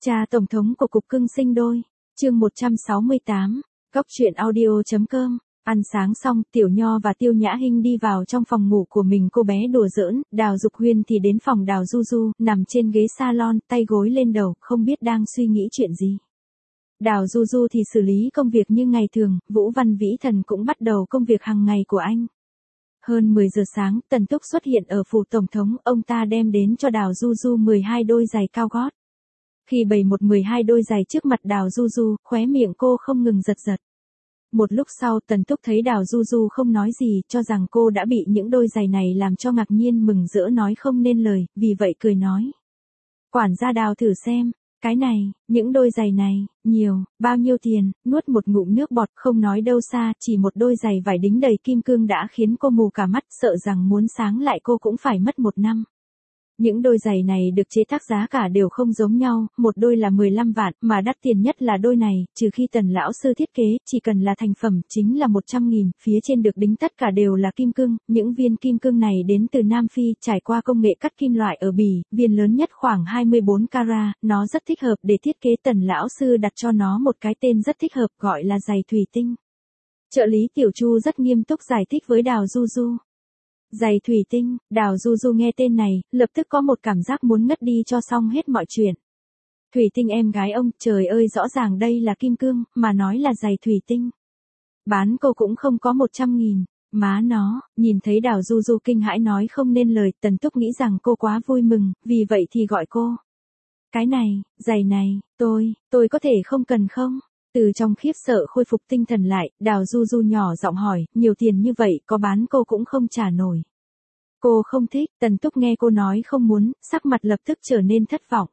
Cha Tổng thống của Cục Cưng sinh đôi, chương 168, Cóc truyện audio.com. Ăn sáng xong, Tiểu Nho và Tiêu Nhã Hinh đi vào trong phòng ngủ của mình cô bé đùa giỡn, Đào Dục Huyên thì đến phòng Đào Du Du, nằm trên ghế salon, tay gối lên đầu, không biết đang suy nghĩ chuyện gì. Đào Du Du thì xử lý công việc như ngày thường, Vũ Văn Vĩ Thần cũng bắt đầu công việc hàng ngày của anh. Hơn 10 giờ sáng, Tần Túc xuất hiện ở phủ Tổng thống, ông ta đem đến cho Đào Du Du 12 đôi giày cao gót. Khi bày 12 đôi giày trước mặt Đào Du Du, khóe miệng cô không ngừng giật giật. Một lúc sau Tần Túc thấy Đào Du Du không nói gì, cho rằng cô đã bị những đôi giày này làm cho ngạc nhiên mừng rỡ nói không nên lời, vì vậy cười nói. Quản gia Đào thử xem, cái này, những đôi giày này, nhiều, bao nhiêu tiền, nuốt một ngụm nước bọt không nói đâu xa, chỉ một đôi giày vải đính đầy kim cương đã khiến cô mù cả mắt, sợ rằng muốn sáng lại cô cũng phải mất 1 năm. Những đôi giày này được chế tác giá cả đều không giống nhau, một đôi là 15 vạn, mà đắt tiền nhất là đôi này, trừ khi Tần lão sư thiết kế, chỉ cần là thành phẩm, chính là 100.000, phía trên được đính tất cả đều là kim cương, những viên kim cương này đến từ Nam Phi, trải qua công nghệ cắt kim loại ở Bỉ, viên lớn nhất khoảng 24 carat, nó rất thích hợp để thiết kế. Tần lão sư đặt cho nó một cái tên rất thích hợp, gọi là giày thủy tinh. Trợ lý Tiểu Chu rất nghiêm túc giải thích với Đào Du Du. Giày thủy tinh, Đào Du Du nghe tên này, lập tức có một cảm giác muốn ngất đi cho xong hết mọi chuyện. Thủy tinh em gái ông, trời ơi rõ ràng đây là kim cương, mà nói là giày thủy tinh. Bán cô cũng không có 100.000, má nó, nhìn thấy Đào Du Du kinh hãi nói không nên lời, Tần Túc nghĩ rằng cô quá vui mừng, vì vậy thì gọi cô. Cái này, giày này, tôi có thể không cần không? Từ trong khiếp sợ khôi phục tinh thần lại, Đào Du Du nhỏ giọng hỏi, nhiều tiền như vậy có bán cô cũng không trả nổi. Cô không thích, Tần Túc nghe cô nói không muốn, sắc mặt lập tức trở nên thất vọng.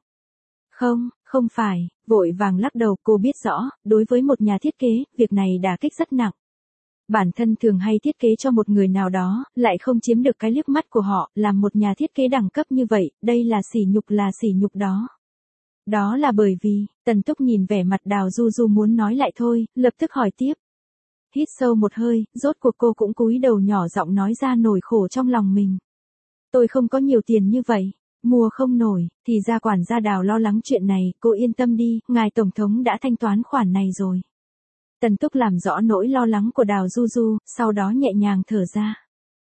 Không phải, vội vàng lắc đầu, cô biết rõ, đối với một nhà thiết kế, việc này đả kích rất nặng. Bản thân thường hay thiết kế cho một người nào đó, lại không chiếm được cái liếc mắt của họ, làm một nhà thiết kế đẳng cấp như vậy, đây là sỉ nhục đó. Đó là bởi vì, Tần Túc nhìn vẻ mặt Đào Du Du muốn nói lại thôi, lập tức hỏi tiếp. Hít sâu một hơi, rốt cuộc cô cũng cúi đầu nhỏ giọng nói ra nỗi khổ trong lòng mình. Tôi không có nhiều tiền như vậy, mua không nổi, thì ra quản gia Đào lo lắng chuyện này, cô yên tâm đi, ngài Tổng thống đã thanh toán khoản này rồi. Tần Túc làm rõ nỗi lo lắng của Đào Du Du, sau đó nhẹ nhàng thở ra.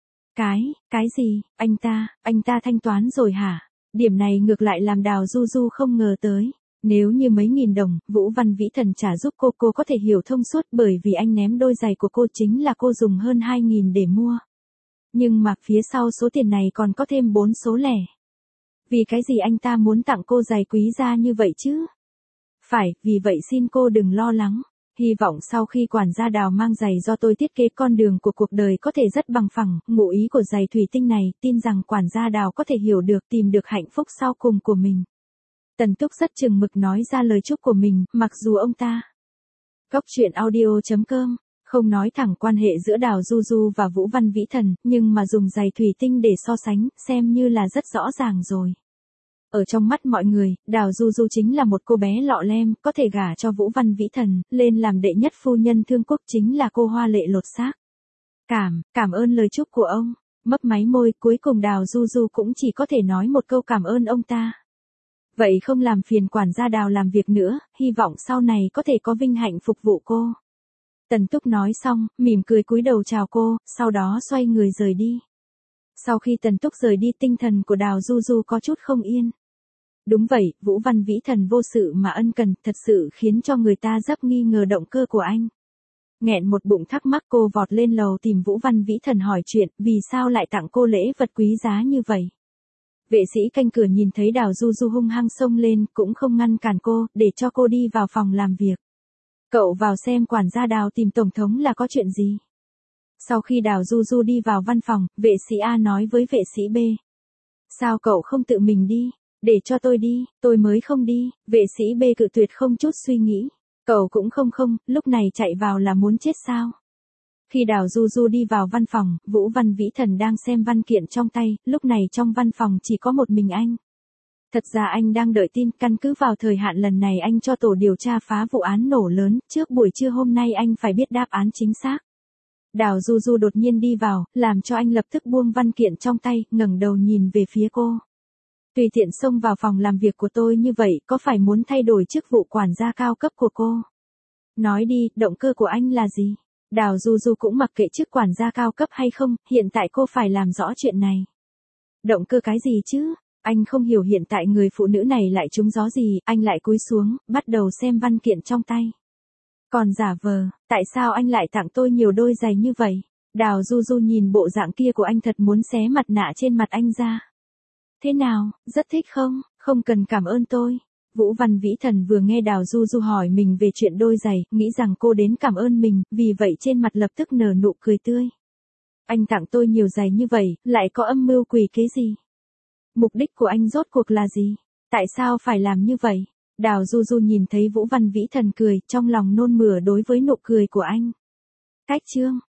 Cái gì, anh ta thanh toán rồi hả? Điểm này ngược lại làm Đào Du Du không ngờ tới. Nếu như mấy nghìn đồng, Vũ Văn Vĩ Thần trả giúp cô có thể hiểu thông suốt, bởi vì anh ném đôi giày của cô chính là cô dùng hơn 2.000 để mua. Nhưng mà phía sau số tiền này còn có thêm 4 số lẻ. Vì cái gì anh ta muốn tặng cô giày quý giá như vậy chứ? Phải, vì vậy xin cô đừng lo lắng. Hy vọng sau khi quản gia Đào mang giày do tôi thiết kế, con đường của cuộc đời có thể rất bằng phẳng. Ngụ ý của giày thủy tinh này, tin rằng quản gia Đào có thể hiểu được, tìm được hạnh phúc sau cùng của mình. Tần Túc rất chừng mực nói ra lời chúc của mình, mặc dù ông ta. Cóc truyện audio.com, không nói thẳng quan hệ giữa Đào Du Du và Vũ Văn Vĩ Thần, nhưng mà dùng giày thủy tinh để so sánh, xem như là rất rõ ràng rồi. Ở trong mắt mọi người, Đào Du Du chính là một cô bé lọ lem, có thể gả cho Vũ Văn Vĩ Thần, lên làm đệ nhất phu nhân Thương Quốc, chính là cô hoa lệ lột xác. Cảm ơn lời chúc của ông, mấp máy môi, cuối cùng Đào Du Du cũng chỉ có thể nói một câu cảm ơn ông ta. Vậy không làm phiền quản gia Đào làm việc nữa, hy vọng sau này có thể có vinh hạnh phục vụ cô. Tần Túc nói xong, mỉm cười cúi đầu chào cô, sau đó xoay người rời đi. Sau khi Tần Túc rời đi, tinh thần của Đào Du Du có chút không yên. Đúng vậy, Vũ Văn Vĩ Thần vô sự mà ân cần, thật sự khiến cho người ta rất nghi ngờ động cơ của anh. Nghẹn một bụng thắc mắc, cô vọt lên lầu tìm Vũ Văn Vĩ Thần hỏi chuyện, vì sao lại tặng cô lễ vật quý giá như vậy. Vệ sĩ canh cửa nhìn thấy Đào Du Du hung hăng xông lên, cũng không ngăn cản cô, để cho cô đi vào phòng làm việc. Cậu vào xem quản gia Đào tìm Tổng thống là có chuyện gì. Sau khi Đào Du Du đi vào văn phòng, vệ sĩ A nói với vệ sĩ B. Sao cậu không tự mình đi, để cho tôi đi, tôi mới không đi, vệ sĩ B cự tuyệt không chút suy nghĩ. Cậu cũng không, lúc này chạy vào là muốn chết sao? Khi Đào Du Du đi vào văn phòng, Vũ Văn Vĩ Thần đang xem văn kiện trong tay, lúc này trong văn phòng chỉ có một mình anh. Thật ra anh đang đợi tin, căn cứ vào thời hạn lần này anh cho tổ điều tra phá vụ án nổ lớn, trước buổi trưa hôm nay anh phải biết đáp án chính xác. Đào Du Du đột nhiên đi vào, làm cho anh lập tức buông văn kiện trong tay, ngẩng đầu nhìn về phía cô. Tùy tiện xông vào phòng làm việc của tôi như vậy có phải muốn thay đổi chức vụ quản gia cao cấp của cô? Nói đi, động cơ của anh là gì? Đào Du Du cũng mặc kệ chức quản gia cao cấp hay không, hiện tại cô phải làm rõ chuyện này. Động cơ cái gì chứ? Anh không hiểu hiện tại người phụ nữ này lại trúng gió gì, anh lại cúi xuống, bắt đầu xem văn kiện trong tay. Còn giả vờ, tại sao anh lại tặng tôi nhiều đôi giày như vậy? Đào Du Du nhìn bộ dạng kia của anh thật muốn xé mặt nạ trên mặt anh ra. Thế nào, rất thích không? Không cần cảm ơn tôi. Vũ Văn Vĩ Thần vừa nghe Đào Du Du hỏi mình về chuyện đôi giày, nghĩ rằng cô đến cảm ơn mình, vì vậy trên mặt lập tức nở nụ cười tươi. Anh tặng tôi nhiều giày như vậy, lại có âm mưu quỷ kế gì? Mục đích của anh rốt cuộc là gì? Tại sao phải làm như vậy? Đào Du Du nhìn thấy Vũ Văn Vĩ Thần cười, trong lòng nôn mửa đối với nụ cười của anh. Cách chương